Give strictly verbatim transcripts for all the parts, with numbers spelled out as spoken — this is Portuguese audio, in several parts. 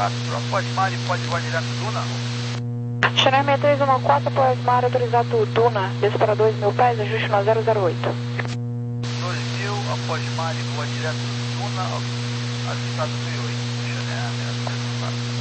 quatro. Após mar e pode voar direto Duna? Chennai seis três um quatro, após mar, autorizado Duna. Desce para dois mil pés, ajuste no zero zero oito. dois mil, após mar e voa direto Duna, ajustado mil e oito. Chennai seis três um quatro.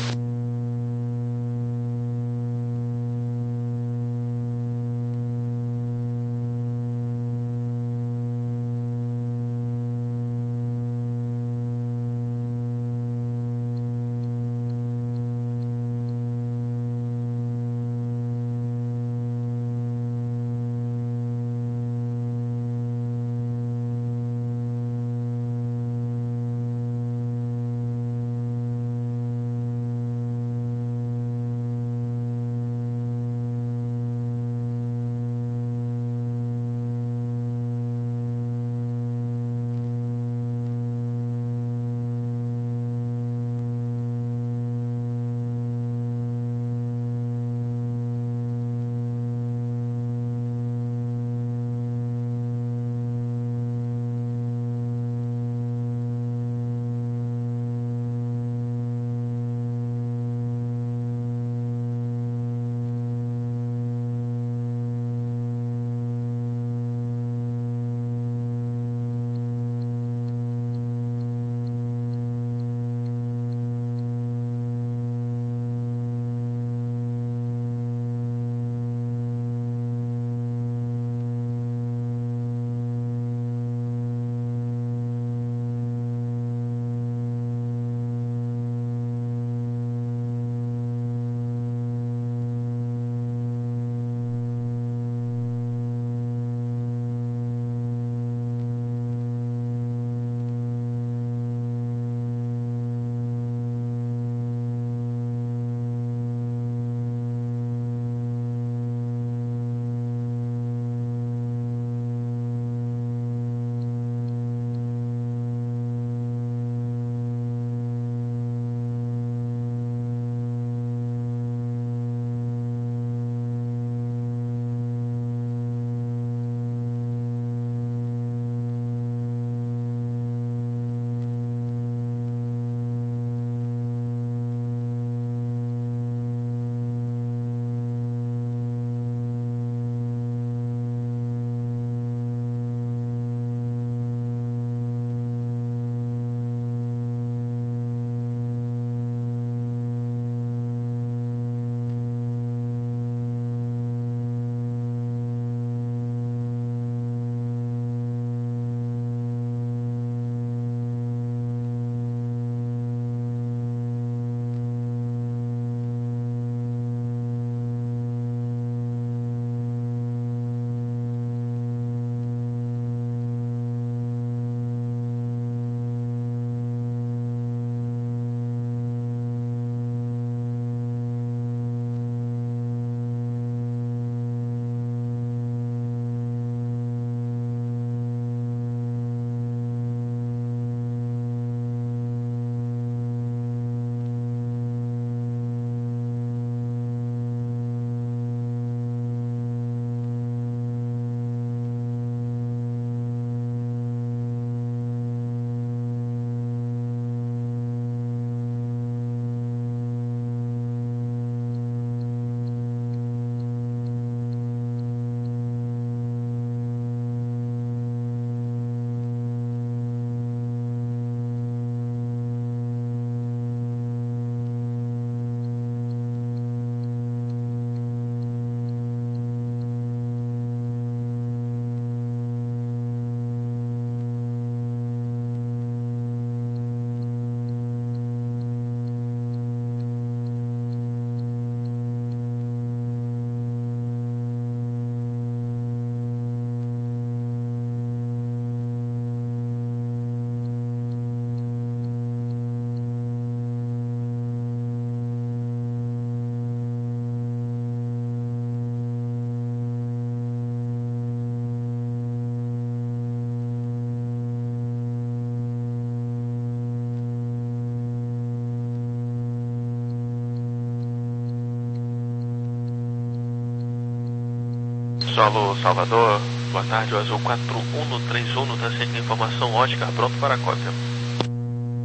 Solo Salvador, boa tarde, o Azul quatro um três um, está sendo informação, Oscar, pronto para a cópia.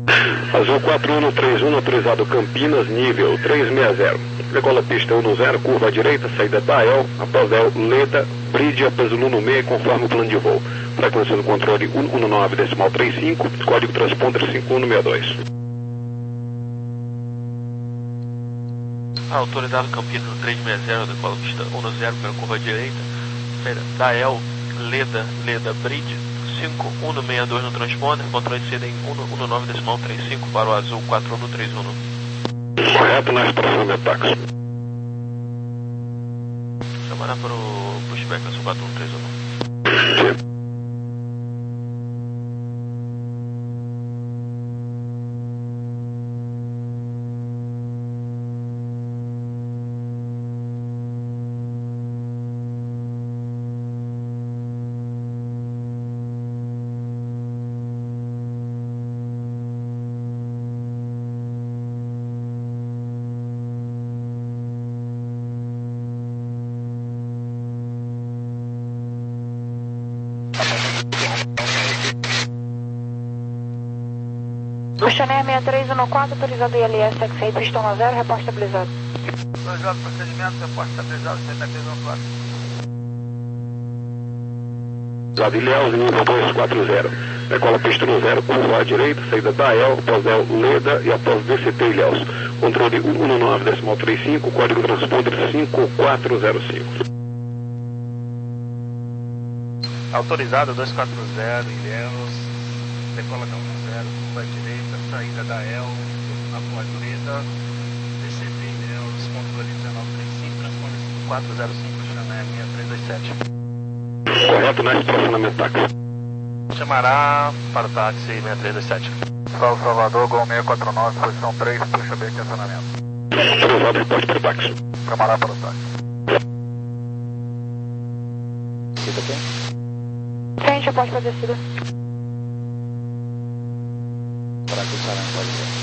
Azul quatro um três um, autorizado Campinas, nível trezentos e sessenta. Decola pista um zero, curva à direita, saída da El, após El, Leda, Brídia, Peso no meio, conforme o plano de voo. Frequência do controle cento e dezenove, decimal trinta e cinco, código transponder cinco um seis dois. Autorizado Campinas no trezentos e sessenta, decola pista um zero pela curva à direita, saída da El, Leda, Leda, Brídia, cinco um seis dois no transponder, controle de seda em cento e dezenove, decimal trinta e cinco para o Azul quatro um três um. Correto na estacionamento táxi. Chamará para o pushback Azul quatro um três um. Sim. Chanel seis três um quatro, autorizado I L S X I, pista um zero, reposta estabilizado. Autorizado procedimento, reposta estabilizado, seis três um quatro. Autorizado Ilhéus, nível dois quatro zero. Decola pista um zero, curva à direita, saída da El, após El, Leda e após D C T Ilhéus. Controle cento e dezenove, decimal trinta e cinco, código transponder cinco quatro zero cinco. Autorizado dois quatro zero, Ilhéus, decola da um zero, curva à direita, saída da El, após Leda, D C T Ilhéus, controle dezenove trinta e cinco, transponder cinco quatro zero cinco, Chanel seis três dois sete. Correto na estacionamento táxi. Chamará para o táxi seis três dois sete. Salve Salvador, Gol seis quatro nove, posição três, puxa B, estacionamento. Autorizado reporte para o táxi. Chamará para o táxi. Descida bem? Frente, reposta para descida. Para que o Sarão pode ver.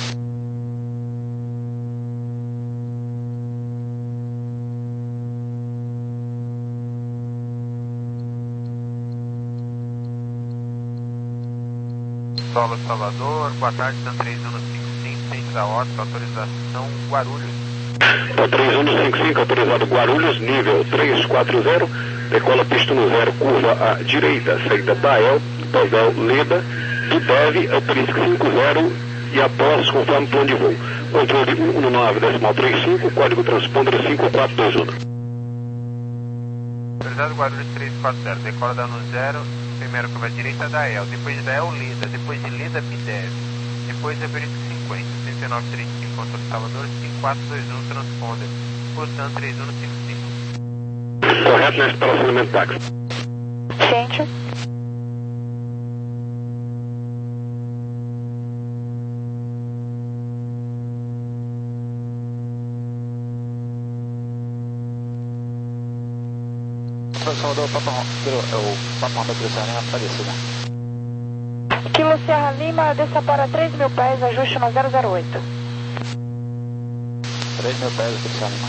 Solo Salvador, boa tarde, São três um cinco cinco, centro da ótica, autorização Guarulhos. três um cinco cinco, autorizado Guarulhos, nível trezentos e quarenta, decola pista um zero, curva à direita, saída da El, após El, Leda, do D E V, Aprisco cinco zero e após, conforme plano de voo. Controle cento e dezenove, decimal trinta e cinco, código transponder cinco quatro dois um. Autorizado Guarulhos três quatro zero, decola da um zero, primeiro curva à direita da El, depois da El, Leda, depois de Leda, B D E V, depois Aprisco cinquenta, trinta e nove trinta e cinco, controle Salvador cinco quatro dois um, transponder, posição três um cinco cinco. Correto na estacionamento táxi. Gente. Salvador, Papa, é o Papa Honda Cruzeiro para descida. Kilo Serra Lima, desça para três mil pés, ajuste no zero zero oito. três mil pés, Cruzeiro Lima.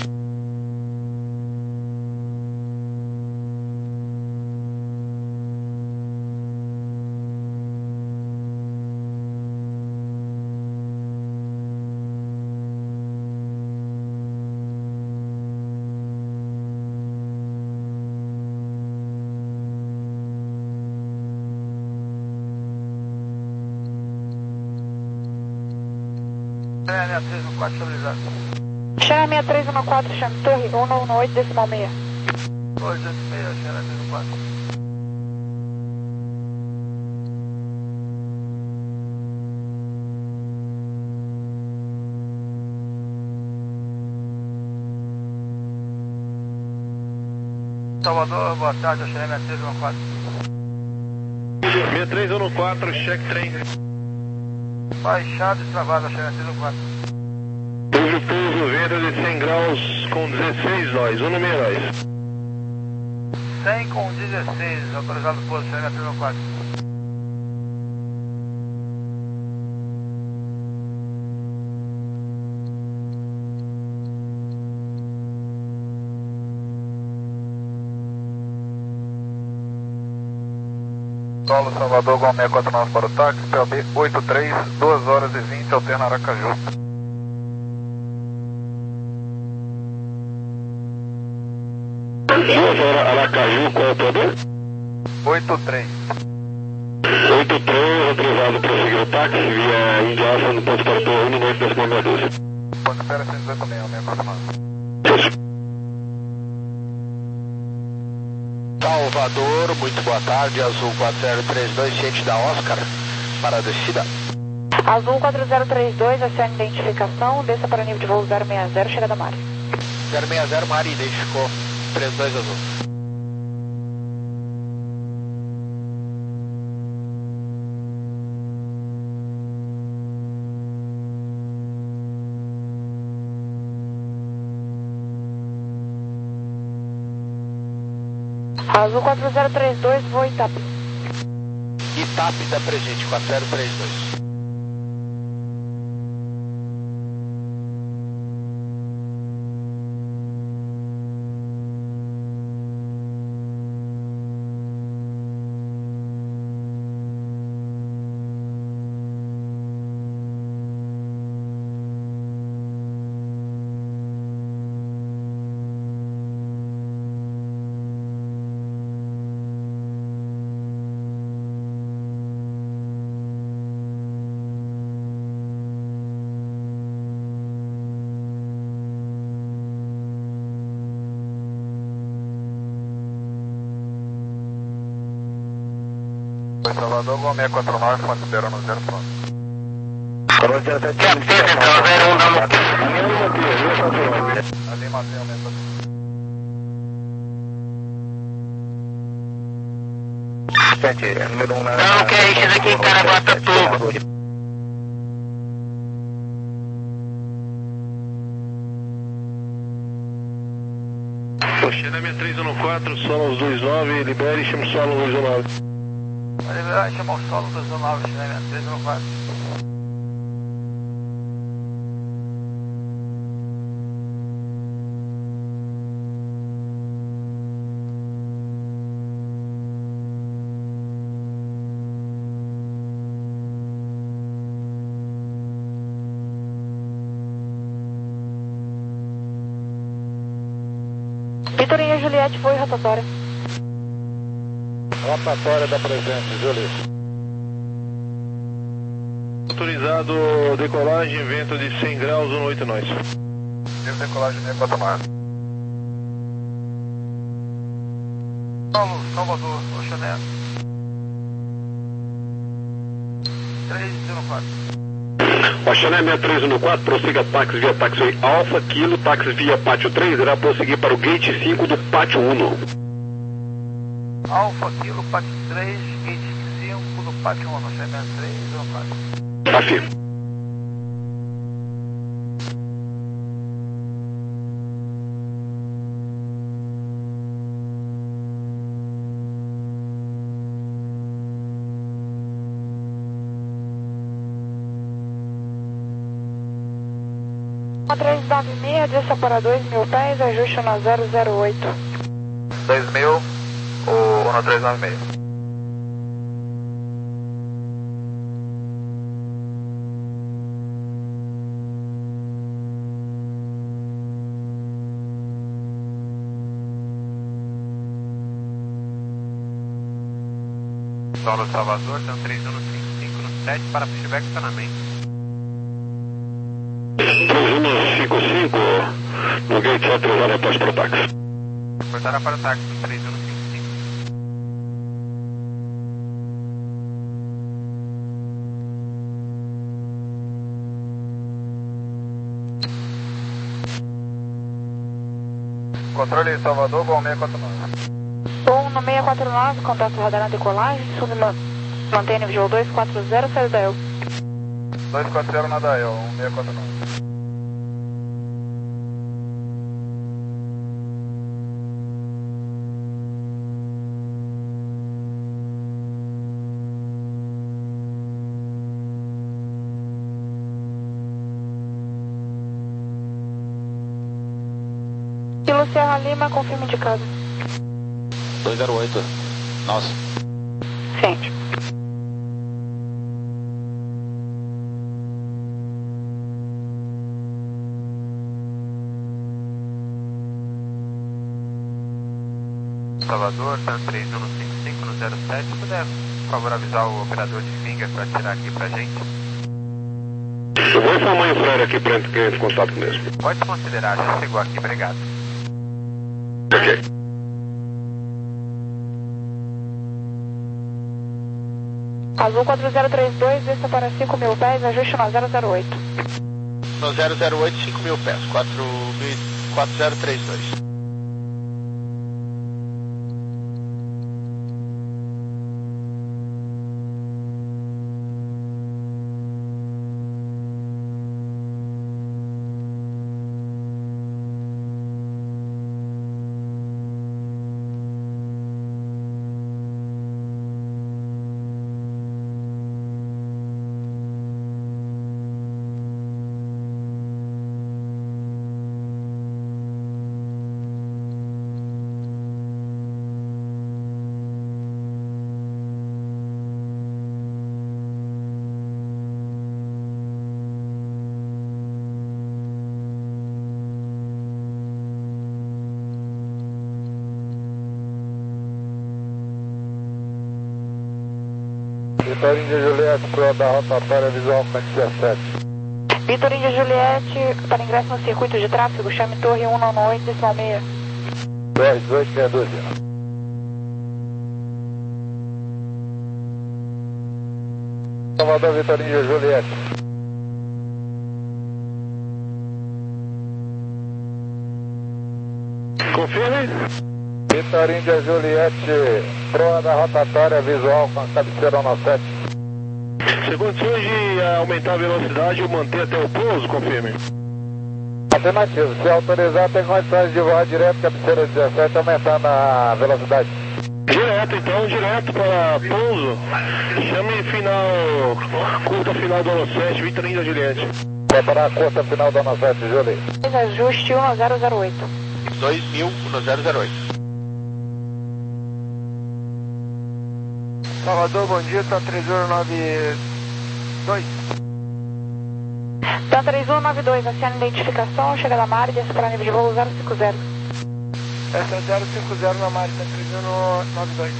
Chanel seis três um quatro, estabilizado. Chanel seis três um quatro, Torre um um oito, decimal seis. dois oito seis, Chanel seis um quatro. Salvador, boa tarde, Chanel seis três um quatro. seis três um quatro, check trem. Baixado e travado, Chanel seis um quatro. Pouso pouso, venda de cem graus com dezesseis nós, um número dois. cem com dezesseis, autorizado pouso, Chanel seis um quatro. Solo Salvador, Gol seis quatro nove para o táxi, P O B oito três, duas horas e vinte, alterna Aracaju. duas horas Aracaju, qual é o P O B? oito três. oito três, autorizado para seguir o táxi via Indiasa no ponto para Torre no noite das meia dúzia. Ponto espera cento e dezoito meia, seis quatro nove. Salvador, muito boa tarde, Azul quatro zero três dois, ciente da Oscar, para a descida. Azul quatro zero três dois, acione identificação, desça para o nível de voo zero seis zero, chegada Mari. zero seis zero, Mari, identificou, três dois Azul. Azul quatro zero três dois, voo Itap. Itap da presente, quatro zero três dois. Salvador, Gol seis quatro nove, ponto espera no zero ponto. zero zero sete, Ali matei o mesmo. sete, número um na... Não, que é isso aqui, cara, bota tudo. Oxena seis três um quatro, solo dois nove, libere e chama o solo dois nove. Vai liberar e chamar o solo dois nove, China três um quatro. Vitorinha Juliette, foi rotatória. Rotatória da presente, Juliette. Autorizado decolagem, vento de cem graus, um oito nós. Deu decolagem seis quatro nove. Solo, Salvador, Oxané. três zero quatro. Oxané seis três um quatro, prossiga táxi via táxi Alfa, Kilo, táxi via Pátio três, irá prosseguir para o Gate cinco do Pátio um. Alfa, Kilo, Pátio três, Gate cinco do Pátio um, Oxané três zero quatro. Tá firme. três nove seis, desça para dois mil pés, ajuste na zero zero oito. dois mil, ou no três nove seis. Solo Salvador, tem um três um cinco cinco no sete para pushback estacionamento. três um cinco cinco, no Gate sete, autorizado após para o táxi. Cortará para o táxi, três um cinco cinco. Controle Salvador, Gol seis quatro nove. Bom, no seis quatro nove, contato radar na decolagem, sub mantém nível de voo dois quatro zero, saída da E L. dois quatro zero na D A E L, seis quatro nove. Kilo Serra Lima, confirma indicado. dois zero oito, nossa. Ciente. Salvador, tanto três um cinco cinco no zero sete, se puder, por favor, avisar o operador de finger para tirar aqui pra gente. Eu vou informar o Freire aqui para entrar em contato mesmo. Pode considerar, já chegou aqui, obrigado. Ok. Azul quatro zero três dois, desça para cinco mil pés, ajuste no zero zero oito. No zero zero oito, cinco mil pés, quatro zero três dois. Vitor Índia Juliette, para da rotatória visual com dezessete. Vitor Índia Juliette, para ingresso no circuito de tráfego, chame torre um nove oito, decimal seis. dois oito, meia dúzia. Salvador, Vitor Índia Juliette. Confirme. Vitor Índia Juliette, proa da rotatória visual com a cabeceira no sete. Você condições de aumentar a velocidade ou manter até o pouso, confirme. Alternativo, se autorizar tem condições de voar direto, cabeceira dezessete, aumentando a velocidade. Direto então, direto para pouso. Chame final, curta final do ano sete, Vitor Índia Juliette. Preparar a curta final do ano sete, Julie. Ajuste um zero zero oito. dois mil, um zero zero oito. Salvador, bom dia, tá três um nove dois. Tá três um nove dois, aciona identificação, chega da Mari, desce para nível de voo zero cinco zero. Essa é zero cinco zero na Mari, tá três um nove dois.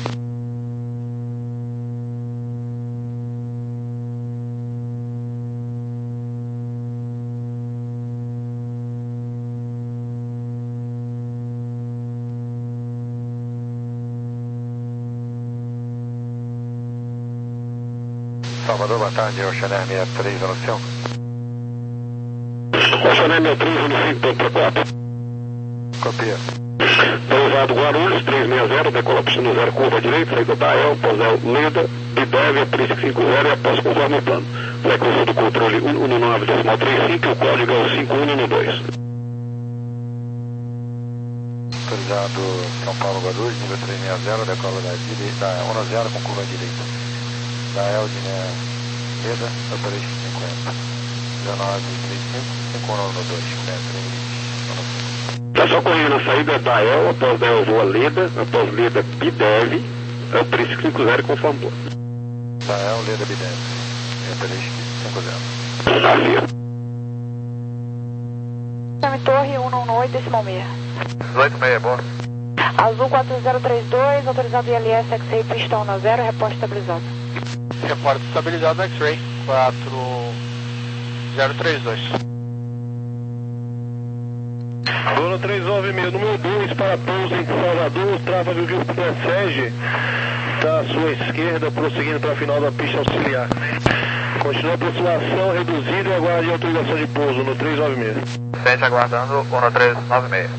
Salvador, boa tarde, Oceaner sessenta e três, anuncião. Oceaner sessenta e três, um cinco ponto quatro. Copia. Pousado Guarulhos, trezentos e sessenta, decola pista zero, curva à direita, saída da E L, Posel Leda, Bidev, Aprisco cinquenta e após conforme o plano. Frequência do controle cento e nove, decimal trinta e cinco, o código é o cinco um um dois. Autorizado São Paulo Guarulhos, nível trezentos e sessenta, decola da direita, da zero com curva à direita. Da Eldine Leda, Aprisco cinquenta. dezenove, trinta e cinco, cinco um um dois, Está só correndo a saída da E L, após da E L voa Leda, após Leda Bidev, Aprisco cinquenta conforme o plano. Da E L, Leda Bidev, Aprisco cinquenta. Havia. Chame torre um nove oito, decimal seis. dezoito meia, boa. Azul quatro zero três dois, autorizado I L S X-Ray pista um zero, repórter estabilizado. Repórter estabilizado X-Ray, quatro zero três dois. Dono três nove seis, número dois para pouso em Salvador, trava do grupo da SEG, está à sua esquerda, prosseguindo para a final da pista auxiliar. Continua a aproximação reduzida e aguarde autorização de pouso no três nove seis. sete aguardando, um no três nove seis.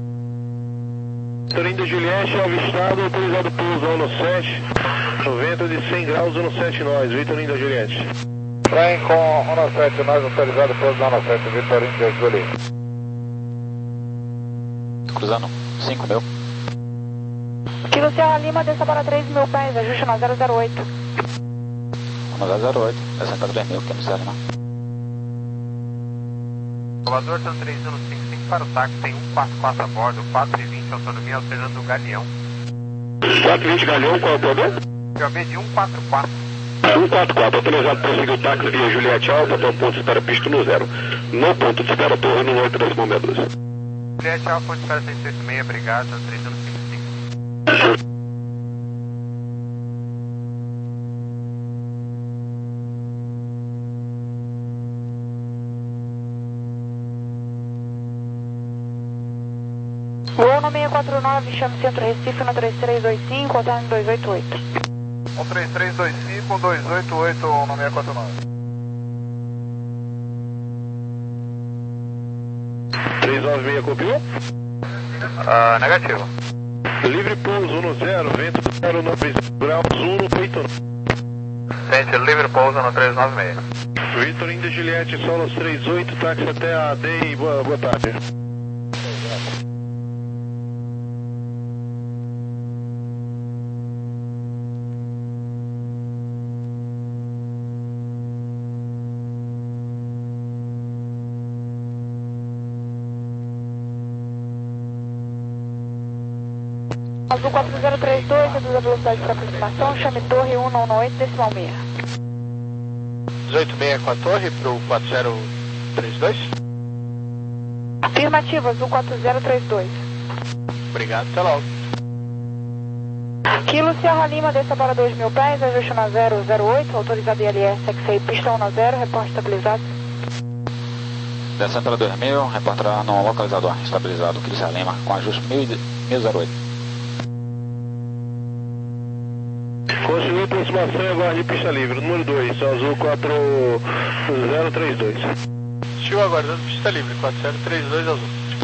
Vitor Índia Juliette, avistado, autorizado pouso no sete, no vento de cem graus, no sete nós, Vitor Índia Juliette. Trem com um sete nós, autorizado pouso no sete, Vitor Índia Juliette. Cruzando, cinco mil. Kilo Serra Lima, desça para três mil pés, ajuste no zero zero oito. um zero zero oito, descendo para três mil, que não serve não. Salvador, São três um cinco cinco para o táxi, tem um quatro quatro a bordo, quatro e vinte, autonomia alternando o Galeão. quatro e vinte Galeão, qual é o problema? P O B de um quatro quatro. um quatro quatro, autorizado para seguir o táxi via Juliette Alta até o ponto de espera pista no zero. No ponto de espera, torre no oito, decimal meia dúzia. Juliette Alfa, ponto de espera cento e oitenta e seis, obrigado, São três um cinco cinco. Voo no seis quatro nove, chame Centro Recife no três três dois cinco, alterno dois oito oito. um três três dois cinco, dois oito oito no seis quatro nove. três nove seis copiou? Ah, negativo. Livre pouso um zero, vento zero nove graus, um oito nove. Sente, livre pouso no três nove seis. Vitor Índia Juliette, Solos três oito, táxi até a D e boa, boa tarde. Azul quatro zero três dois, reduz a velocidade para aproximação, chame Torre um um oito, decimal seis. dezoito seis com a torre para o quatro zero três dois. Afirmativo, Azul quatro zero três dois. Obrigado, até logo. Kilo Sierra Lima, desça para dois mil pés, ajuste na zero zero oito, autorizado I L S, X A I, pista um zero, reporte estabilizado. Descendo para dois mil, reportará no localizador estabilizado, Kilo Sierra Lima, com ajuste mil zero oito. Continue aproximação e aguarde pista livre. Número dois, Azul quatro zero três dois. Estou aguardando pista livre, quatro zero três dois Azul.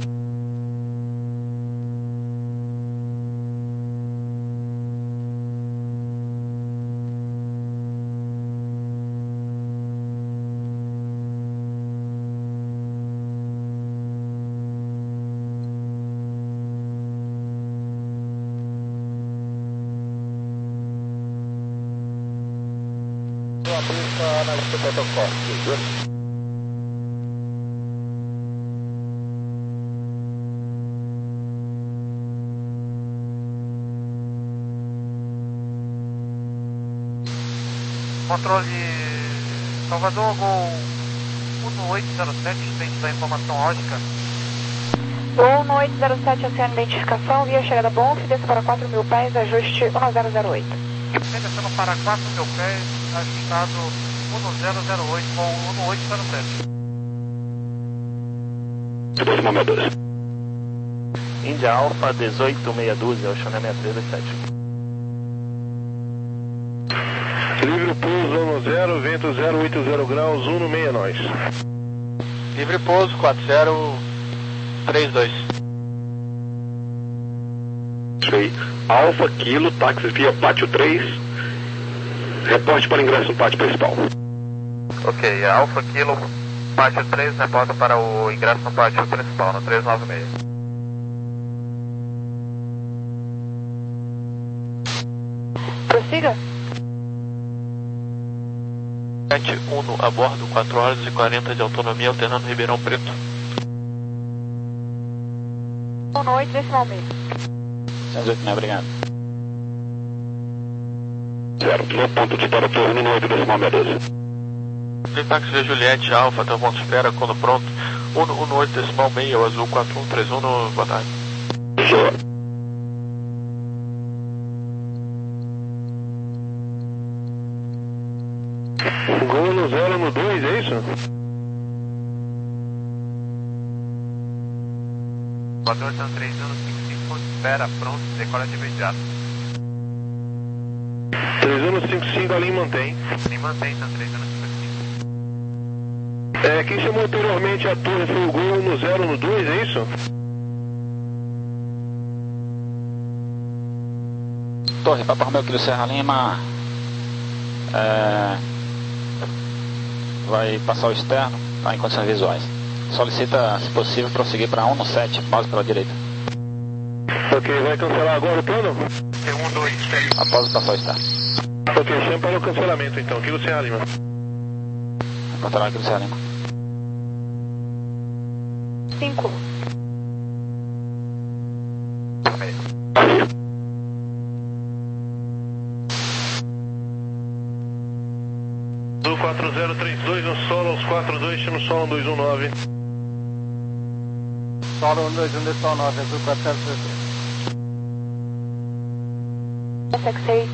Controle Salvador, Gol um oito zero sete, frente da informação lógica. Gol um oito zero sete, oceano identificação, via chegada Bonf, desça para quatro mil pés, ajuste um zero zero oito. Descendo para quatro mil pés, ajustado um zero zero oito, Gol um oito zero sete. Decimal seis dois. Índia Alfa dezoito meia dúzia, Oceano seis três dois sete. Livre pouso um zero, vento zero oito zero graus, um no meia nós. Livre pouso quatro zero três dois. Sei. Alfa, Kilo, táxi via pátio três. Reporte para ingresso no pátio principal. Ok, Alfa Kilo, pátio três, reporta para o ingresso no pátio principal, no três nove seis. Prossiga. sete Uno a bordo, quatro horas e quarenta de autonomia, alternando Ribeirão Preto. um oito, decimal seis. cento e oito, né? Obrigado. Certo, no ponto de para torre no oito decimal seis doze. Táxi de Juliette, Alfa, tá bom, espera, quando pronto. um oito decimal seis, o Azul quatro um três um, boa tarde. Show. Gol no zero no dois, é isso? Voador são três um cinco cinco, espera, pronto, decola de imediato. três um cinco cinco, a linha mantém. Nem mantém, são três um cinco cinco. É, quem chamou anteriormente a torre foi o Gol no zero no dois, é isso? Torre, Papa Romeu, Kilo Sierra Lima. É, vai passar o externo, tá, em condições visuais. Solicita, se possível, prosseguir para um sete, base pela direita. Ok, vai cancelar agora o plano? um dois três. Após passar o externo. Ok, chama para o cancelamento então, Kilo Sierra Lima. Reportará Kilo Sierra Lima. cinco. Do quatro zero três dois no solo, aos quatro dois, no solo dois um nove. Solo um dois um, decimal nove, Azul quatro zero três dois. seis.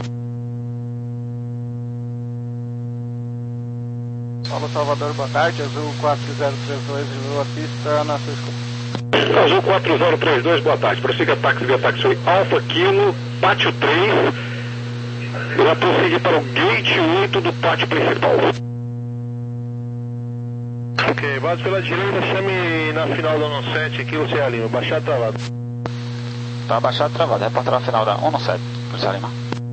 Paulo Salvador, boa tarde. Azul quatro zero três dois, viu a pista na sua escuta. Azul quatro zero três dois, boa tarde. Prossiga táxi via taxi Alfa Kilo, pátio três. E vai prosseguir para o gate oito do pátio principal. Ok, base pela direita, chame na final da sete aqui o Serra Lima, baixado travado. Tá baixado travado, reportar a final da sete, Polícia Lima.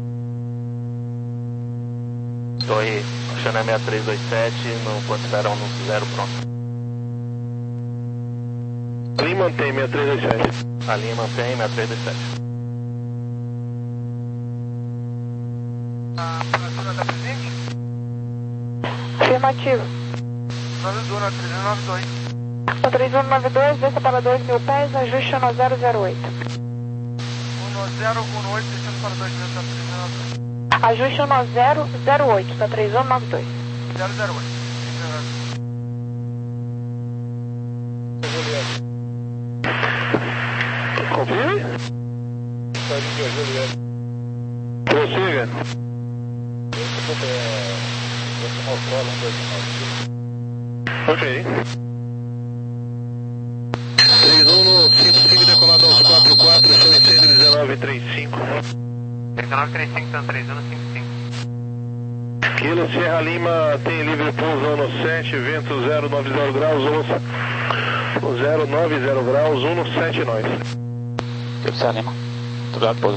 Torre, Xané seis três dois sete, no ponto zero um zero, pronto. A linha mantém seis três dois sete. A linha mantém seis três dois sete. A apuração está presente? Afirmativo. nove dois, três um nove dois. No três um nove dois, desça para dois mil pés, ajuste no zero zero oito. um zero um oito, descendo para dois mil, tá três um nove dois. Ajuste no zero zero oito, tá três um nove dois. zero zero oito. Confirme? Prossiga. Ok. três um no cinco cinco, decolado aos quatro quatro, chame centro dezenove trinta e cinco. dezenove trinta e cinco, então três um no cinco cinco. Kilo Sierra Lima tem livre pouso no sete, vento zero nove zero graus, onça zero nove zero graus, um no sete nós. Polícia Lima, autorizado pouso.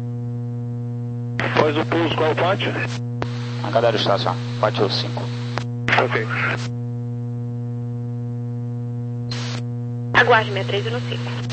Após o pouso, qual o pátio? Hangar Estácio, pátio cinco. Ok. Aguarde seis três um no cinco.